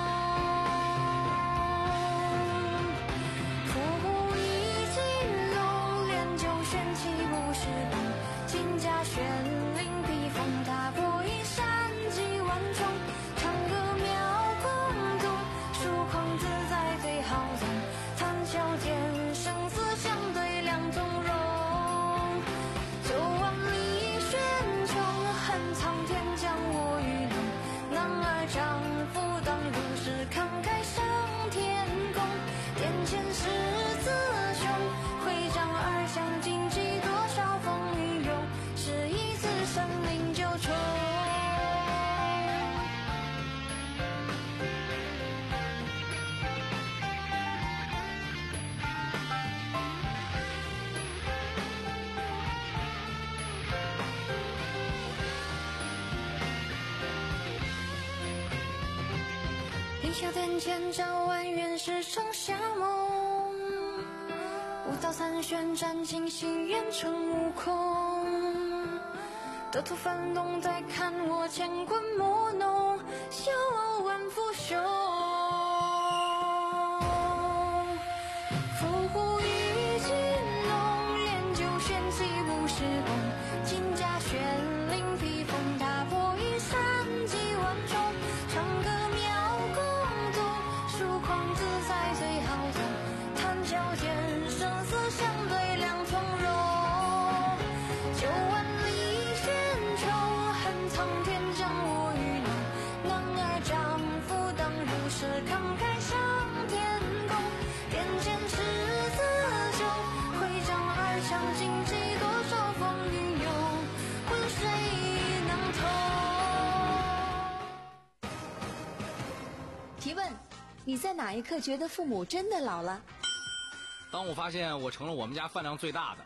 伏虎一金龙，炼就玄气不是梦，金甲玄灵披风，踏破一山几万重，唱歌妙公动，疏狂自在最豪纵，谈笑间生死相对两从容，九万里玄穹，恨苍天将我愚弄，男儿丈夫当如是慷慨上天宫，殿前十字胸，挥掌而向荆棘，多少风雨涌，是一次神灵九重。凌霄殿前照万元是盛夏梦，五道残旋斩尽心愿成悟空，得土翻动再看我乾坤莫弄，笑傲万福雄，伏虎一金龙，炼就玄气不是梦，金甲玄灵披风，踏破一山几万重，唱歌妙公动，疏狂自在最豪纵，谈笑间生死相对两从容，九万里玄穹，恨苍天将我愚弄，男儿丈夫当如是慷慨上天宫，殿前十字胸，挥掌而向荆棘，多少风雨涌，问谁能通？ 提问：你在哪一刻觉得父母真的老了？ 当我发现我成了我们家饭量最大的。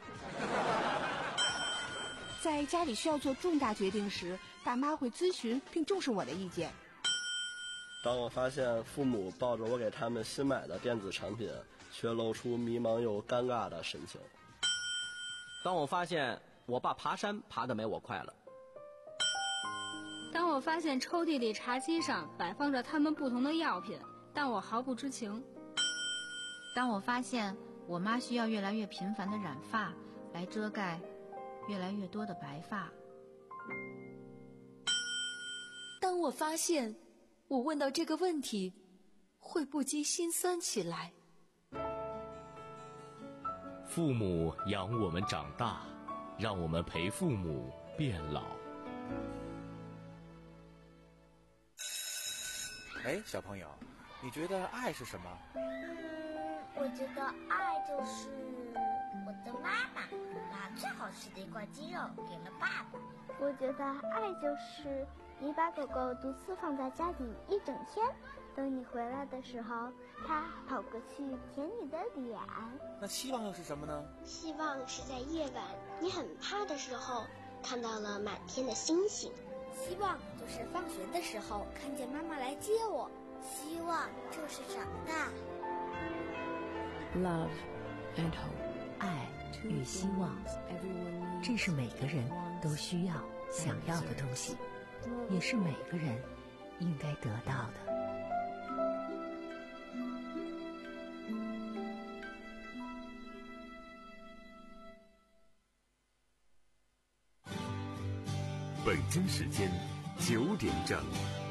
在家里需要做重大决定时，爸妈会咨询并重视我的意见。 当我发现父母抱着我给他们新买的电子产品，却露出迷茫又尴尬的神情。 当我发现我爸爬山爬得没我快了。 当我发现抽屉里茶几上摆放着他们不同的药品，但我毫不知情。 当我发现我妈需要越来越频繁的染发来遮盖越来越多的白发。 当我发现我问到这个问题会不禁心酸起来。 父母养我们长大，让我们陪父母变老。 哎，小朋友，你觉得爱是什么？ 我觉得爱就是我的妈妈把最好吃的一块鸡肉给了爸爸。 我觉得爱就是你把狗狗独自放在家里一整天，等你回来的时候，它跑过去舔你的脸。 那希望又是什么呢？ 希望是在夜晚你很怕的时候，看到了满天的星星。 希望就是放学的时候看见妈妈来接我。 希望就是长大。 Love and hope， 爱与希望，这是每个人都需要、想要的东西，也是每个人应该得到的。 北京时间九点整。